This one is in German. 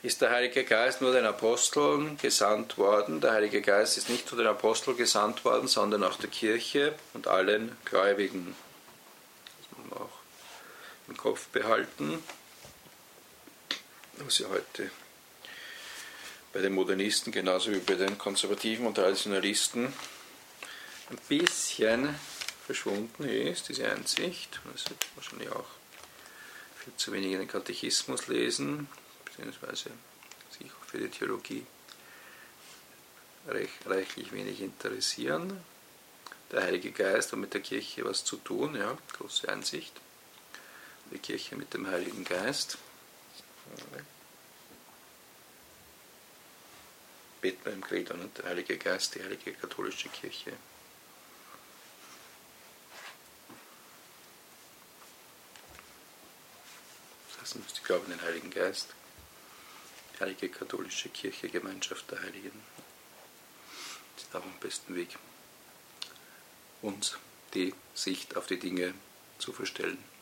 ist der Heilige Geist nur den Aposteln gesandt worden. Der Heilige Geist ist nicht nur den Aposteln gesandt worden, sondern auch der Kirche und allen Gläubigen. Das muss man auch im Kopf behalten, was ja heute bei den Modernisten genauso wie bei den Konservativen und Traditionalisten ein bisschen verschwunden ist, diese Einsicht. Das wird wahrscheinlich auch viel zu wenig in den Katechismus lesen, beziehungsweise sich auch für die Theologie reichlich wenig interessieren. Der Heilige Geist hat mit der Kirche was zu tun, ja, große Einsicht. Die Kirche mit dem Heiligen Geist. Beten wir im Credo, und der Heilige Geist, die heilige katholische Kirche. Das heißt, man müsste glauben an den Heiligen Geist, die heilige katholische Kirche, Gemeinschaft der Heiligen. Das ist auch am besten Weg, uns die Sicht auf die Dinge zu verstellen.